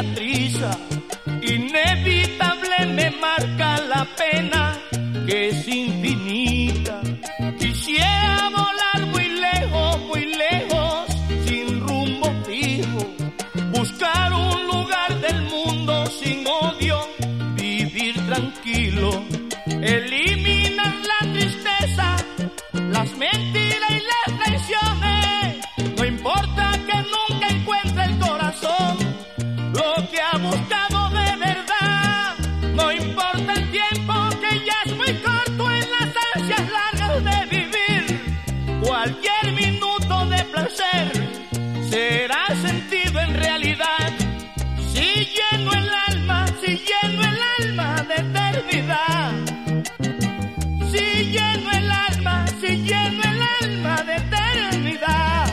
cicatriza, inevitable me marca la pena que es infinita. Quisiera volar muy lejos, sin rumbo fijo, buscar un lugar del mundo sin odio, vivir tranquilo, eliminar la tristeza, las mentiras y las traiciones. No importa que nunca encuentre el corazón lo que ha buscado de verdad. No importa el tiempo que ya es muy corto en las ansias largas de vivir. Cualquier minuto de placer será sentido en realidad. Si lleno el alma de eternidad. Si lleno el alma de eternidad.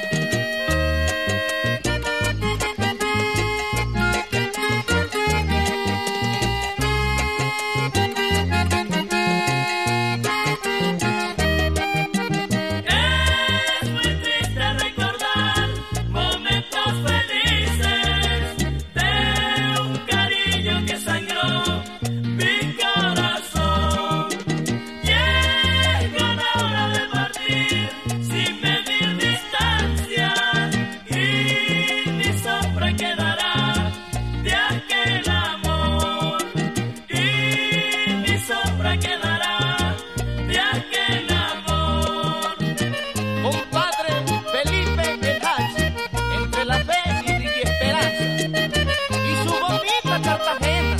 Es muy triste recordar momentos felices de un cariño que sangró mi corazón. Llega la hora de partir sin medir distancia y mi sombra quedará de aquel amor. Y mi sombra quedará de aquel amor. Compadre Felipe Velázquez, entre la fe y esperanza, y su bonita Cartagena.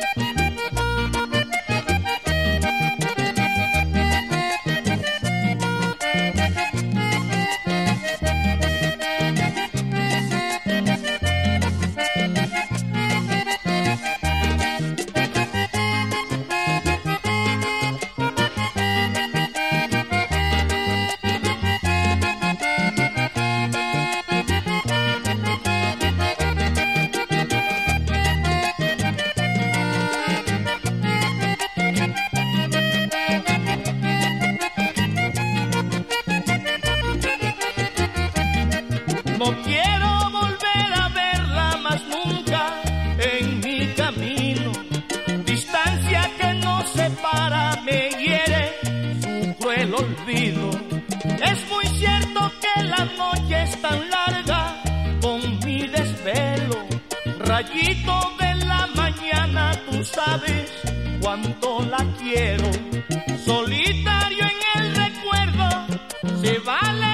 No quiero volver a verla más nunca en mi camino. Distancia que nos separa me hiere su cruel olvido. Es muy cierto que la noche es tan larga con mi desvelo. Rayito de la mañana, tú sabes cuánto la quiero. Solitario en el recuerdo, se va la